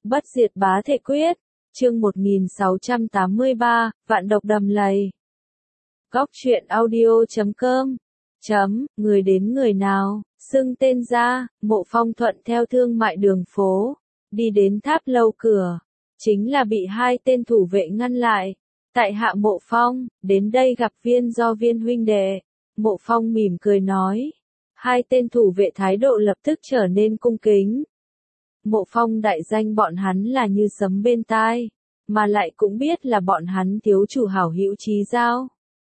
Bất diệt bá thể quyết, chương 1683, vạn độc đầm lầy. Góc truyện audio.com. Người đến người nào, xưng tên ra, Mộ Phong thuận theo thương mại đường phố, đi đến tháp lâu cửa, chính là bị hai tên thủ vệ ngăn lại. Tại hạ Mộ Phong, đến đây gặp Viên Do Viên huynh đệ. Mộ Phong mỉm cười nói. Hai tên thủ vệ thái độ lập tức trở nên cung kính. Mộ Phong đại danh bọn hắn là như sấm bên tai, mà lại cũng biết là bọn hắn thiếu chủ hảo hữu chí giao.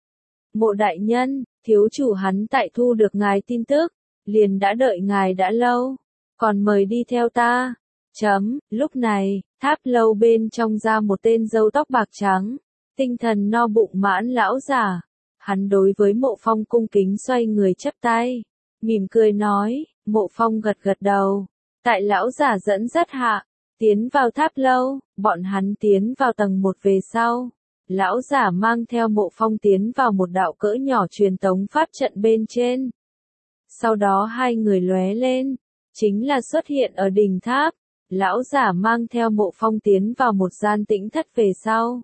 Mộ đại nhân, thiếu chủ hắn tại thu được ngài tin tức, liền đã đợi ngài đã lâu, còn mời đi theo ta. Lúc này, tháp lâu bên trong ra một tên râu tóc bạc trắng, tinh thần no bụng mãn lão giả. Hắn đối với Mộ Phong cung kính xoay người chắp tay, mỉm cười nói. Mộ Phong gật gật đầu. Tại lão giả dẫn dắt hạ, tiến vào tháp lâu, bọn hắn tiến vào tầng 1 về sau. Lão giả mang theo Mộ Phong tiến vào một đạo cỡ nhỏ truyền tống pháp trận bên trên. Sau đó hai người lóe lên, chính là xuất hiện ở đỉnh tháp. Lão giả mang theo Mộ Phong tiến vào một gian tĩnh thất về sau.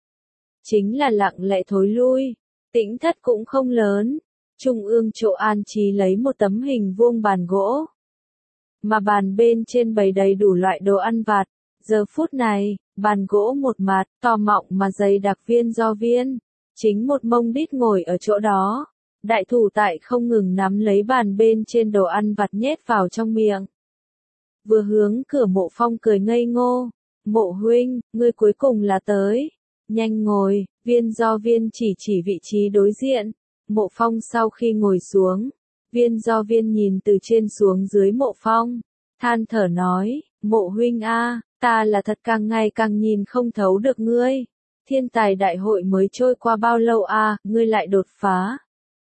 Chính là lặng lẽ thối lui, tĩnh thất cũng không lớn. Trung ương chỗ an trí lấy một tấm hình vuông bàn gỗ. Mà bàn bên trên bày đầy đủ loại đồ ăn vặt. Giờ phút này, bàn gỗ một mặt, to mọng mà dày đặc Viên Do Viên. Chính một mông đít ngồi ở chỗ đó. Đại thủ tại không ngừng nắm lấy bàn bên trên đồ ăn vặt nhét vào trong miệng. Vừa hướng cửa Mộ Phong cười ngây ngô. Mộ huynh, ngươi cuối cùng là tới. Nhanh ngồi, Viên Do Viên chỉ vị trí đối diện. Mộ Phong sau khi ngồi xuống, Viên Do Viên nhìn từ trên xuống dưới Mộ Phong, than thở nói, Mộ huynh a, ta là thật càng ngày càng nhìn không thấu được ngươi. Thiên tài đại hội mới trôi qua bao lâu a, ngươi lại đột phá.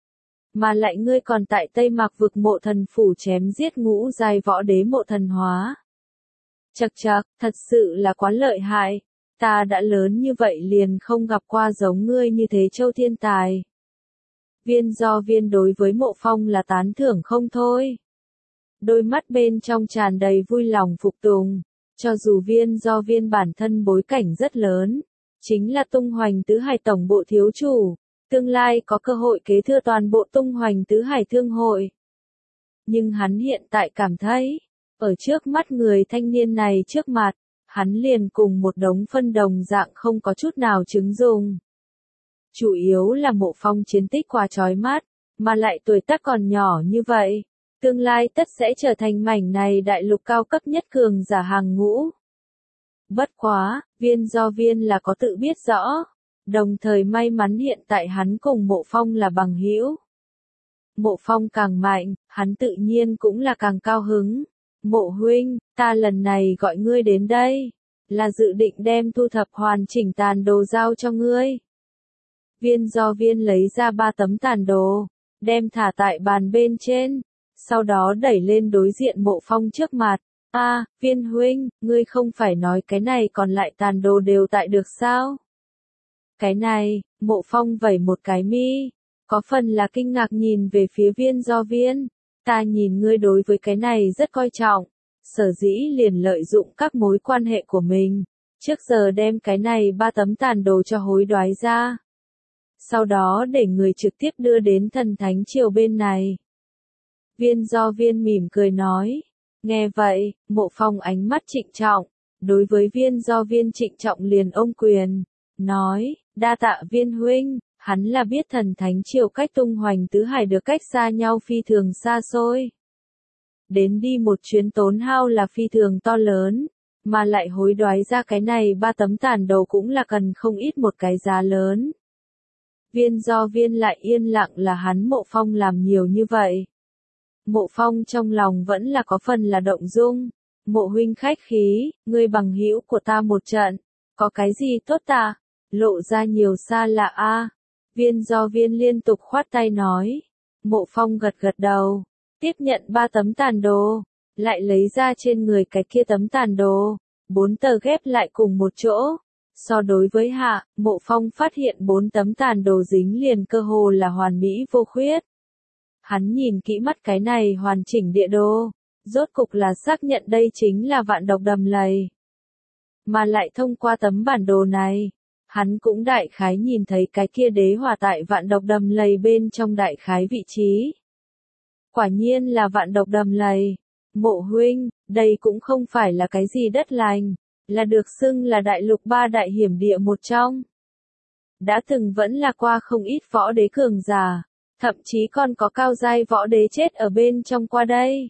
Mà lại ngươi còn tại Tây Mạc vực Mộ Thần phủ chém giết ngũ giai võ đế Mộ Thần hóa. Chậc chậc, thật sự là quá lợi hại, ta đã lớn như vậy liền không gặp qua giống ngươi như thế châu thiên tài. Viên Do Viên đối với Mộ Phong là tán thưởng không thôi. Đôi mắt bên trong tràn đầy vui lòng phục tùng. Cho dù Viên Do Viên bản thân bối cảnh rất lớn, chính là Tung Hoành Tứ Hải tổng bộ thiếu chủ, tương lai có cơ hội kế thừa toàn bộ Tung Hoành Tứ Hải thương hội. Nhưng hắn hiện tại cảm thấy, ở trước mắt người thanh niên này trước mặt, hắn liền cùng một đống phân đồng dạng không có chút nào chứng dùng. Chủ yếu là Mộ Phong chiến tích quá chói mắt, mà lại tuổi tác còn nhỏ như vậy, tương lai tất sẽ trở thành mảnh này đại lục cao cấp nhất cường giả hàng ngũ. Bất quá, Viên Do Viên là có tự biết rõ, đồng thời may mắn hiện tại hắn cùng Mộ Phong là bằng hữu. Mộ Phong càng mạnh, hắn tự nhiên cũng là càng cao hứng. Mộ huynh, ta lần này gọi ngươi đến đây, là dự định đem thu thập hoàn chỉnh tàn đồ giao cho ngươi. Viên Do Viên lấy ra 3 tấm tàn đồ, đem thả tại bàn bên trên, sau đó đẩy lên đối diện Mộ Phong trước mặt. Viên huynh, ngươi không phải nói cái này còn lại tàn đồ đều tại được sao? Cái này, Mộ Phong vẩy một cái mi, có phần là kinh ngạc nhìn về phía Viên Do Viên. Ta nhìn ngươi đối với cái này rất coi trọng, sở dĩ liền lợi dụng các mối quan hệ của mình, trước giờ đem cái này 3 tấm tàn đồ cho hối đoái ra. Sau đó để người trực tiếp đưa đến Thần Thánh Triều bên này. Viên Do Viên mỉm cười nói. Nghe vậy, Mộ Phong ánh mắt trịnh trọng, đối với Viên Do Viên trịnh trọng liền ôm quyền, nói, đa tạ Viên huynh, hắn là biết Thần Thánh Triều cách Tung Hoành Tứ Hải được cách xa nhau phi thường xa xôi. Đến đi một chuyến tốn hao là phi thường to lớn, mà lại hối đoái ra cái này 3 tấm tàn đồ cũng là cần không ít một cái giá lớn. Viên Do Viên lại yên lặng là hắn Mộ Phong làm nhiều như vậy. Mộ Phong trong lòng vẫn là có phần là động dung. Mộ huynh khách khí, ngươi bằng hữu của ta một trận, có cái gì tốt ta? Lộ ra nhiều xa lạ a. Viên Do Viên liên tục khoát tay nói. Mộ Phong gật gật đầu, tiếp nhận 3 tấm tàn đồ, lại lấy ra trên người cái kia tấm tàn đồ, 4 tờ ghép lại cùng một chỗ. So đối với hạ, Mộ Phong phát hiện 4 tấm tàn đồ dính liền cơ hồ là hoàn mỹ vô khuyết. Hắn nhìn kỹ mắt cái này hoàn chỉnh địa đồ, rốt cục là xác nhận đây chính là vạn độc đầm lầy. mà lại thông qua tấm bản đồ này. Hắn cũng đại khái nhìn thấy cái kia đế hỏa tại vạn độc đầm lầy bên trong đại khái vị trí. Quả nhiên là vạn độc đầm lầy. Mộ huynh, đây cũng không phải là cái gì đất lành, là được xưng là đại lục ba đại hiểm địa một trong. Đã từng vẫn là qua không ít võ đế cường giả, thậm chí còn có cao giai võ đế chết ở bên trong qua đây.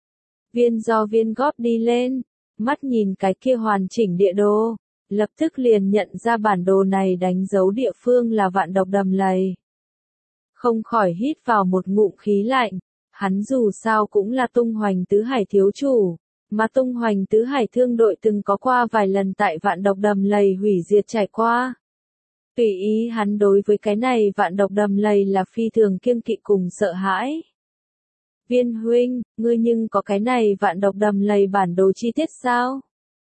Viên góp đi lên, mắt nhìn cái kia hoàn chỉnh địa đồ, lập tức liền nhận ra bản đồ này đánh dấu địa phương là vạn độc đầm lầy. Không khỏi hít vào một ngụm khí lạnh, hắn dù sao cũng là tung hoành tứ hải thiếu chủ, mà tung hoành tứ hải thương đội từng có qua vài lần tại vạn độc đầm lầy hủy diệt trải qua. Tùy ý hắn đối với cái này vạn độc đầm lầy là phi thường kiêng kỵ cùng sợ hãi. Viên huynh, ngươi nhưng có cái này vạn độc đầm lầy bản đồ chi tiết sao?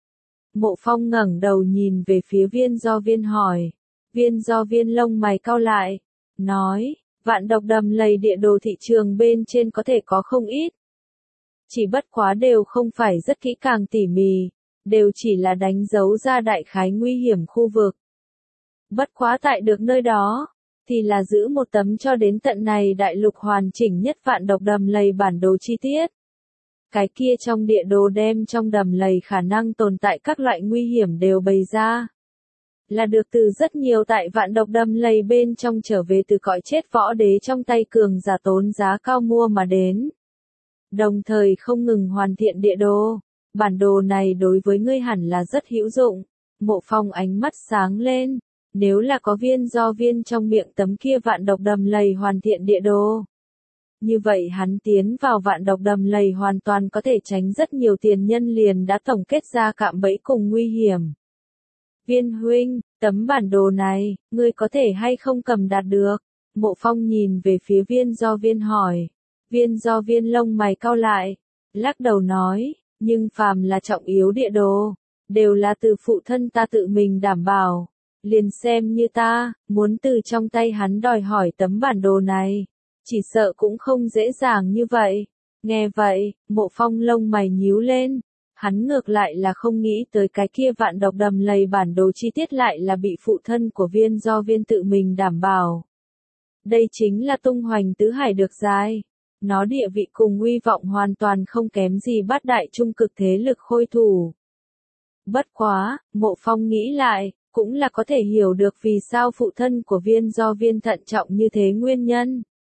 Mộ Phong ngẩng đầu nhìn về phía viên hỏi. Viên lông mày cau lại, nói, vạn độc đầm lầy địa đồ thị trường bên trên có thể có không ít. Chỉ bất quá đều không phải rất kỹ càng tỉ mỉ, đều chỉ là đánh dấu ra đại khái nguy hiểm khu vực. Bất quá tại được nơi đó, thì là giữ một tấm cho đến tận này đại lục hoàn chỉnh nhất vạn độc đầm lầy bản đồ chi tiết. Cái kia trong địa đồ đem trong đầm lầy khả năng tồn tại các loại nguy hiểm đều bày ra. Là được từ rất nhiều tại vạn độc đầm lầy bên trong trở về từ cõi chết võ đế trong tay cường giả tốn giá cao mua mà đến. Đồng thời không ngừng hoàn thiện địa đồ. Bản đồ này đối với ngươi hẳn là rất hữu dụng. Mộ Phong ánh mắt sáng lên. Nếu là có viên trong miệng tấm kia vạn độc đầm lầy hoàn thiện địa đồ. Như vậy hắn tiến vào vạn độc đầm lầy hoàn toàn có thể tránh rất nhiều tiền nhân liền đã tổng kết ra cạm bẫy cùng nguy hiểm. Viên huynh, tấm bản đồ này, ngươi có thể hay không cầm đạt được? Mộ Phong nhìn về phía viên hỏi. Viên lông mày cau lại, lắc đầu nói, nhưng phàm là trọng yếu địa đồ, đều là từ phụ thân ta tự mình đảm bảo. Liền xem như ta, muốn từ trong tay hắn đòi hỏi tấm bản đồ này, chỉ sợ cũng không dễ dàng như vậy. Nghe vậy, Mộ Phong lông mày nhíu lên, hắn ngược lại là không nghĩ tới cái kia vạn độc đầm lầy bản đồ chi tiết lại là bị phụ thân của viên tự mình đảm bảo. Đây chính là tung hoành tứ hải được dài. Nó địa vị cùng uy vọng hoàn toàn không kém gì bát đại trung cực thế lực khôi thủ. Bất quá, Mộ Phong nghĩ lại, cũng là có thể hiểu được vì sao phụ thân của viên thận trọng như thế nguyên nhân.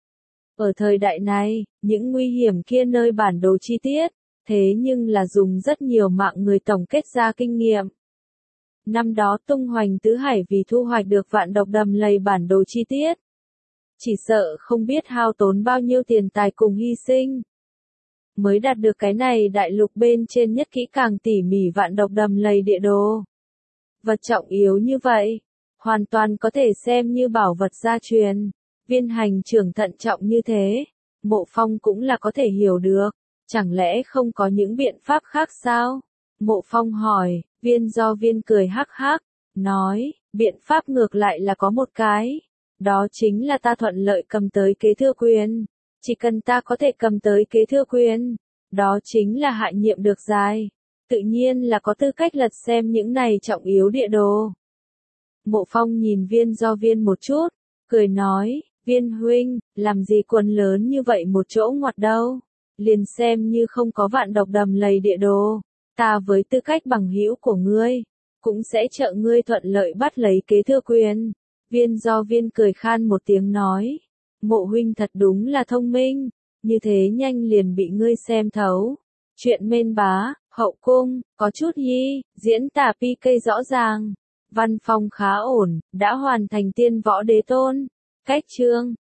Ở thời đại này, những nguy hiểm kia nơi bản đồ chi tiết, thế nhưng là dùng rất nhiều mạng người tổng kết ra kinh nghiệm. Năm đó tung hoành tứ hải vì thu hoạch được vạn độc đầm lầy bản đồ chi tiết. Chỉ sợ không biết hao tốn bao nhiêu tiền tài cùng hy sinh. Mới đạt được cái này đại lục bên trên nhất kỹ càng tỉ mỉ vạn độc đầm lầy địa đồ. Vật trọng yếu như vậy, hoàn toàn có thể xem như bảo vật gia truyền. Viên hành trưởng thận trọng như thế, Mộ Phong cũng là có thể hiểu được. Chẳng lẽ không có những biện pháp khác sao? Mộ Phong hỏi, viên cười hắc hắc, nói, biện pháp ngược lại là có một cái. Đó chính là ta thuận lợi cầm tới kế thừa quyền. Chỉ cần ta có thể cầm tới kế thừa quyền, đó chính là hạ nhiệm được dài. Tự nhiên là có tư cách lật xem những này trọng yếu địa đồ. Mộ Phong nhìn viên một chút, cười nói, viên huynh, làm gì quần lớn như vậy một chỗ ngoặt đâu. Liền xem như không có vạn độc đầm lầy địa đồ, ta với tư cách bằng hữu của ngươi, cũng sẽ trợ ngươi thuận lợi bắt lấy kế thừa quyền. Viên cười khan một tiếng nói, Mộ huynh thật đúng là thông minh, như thế nhanh liền bị ngươi xem thấu. Chuyện mên bá, hậu cung, có chút diễn tả PK rõ ràng, văn phong khá ổn, đã hoàn thành tiên võ đế tôn. Cách chương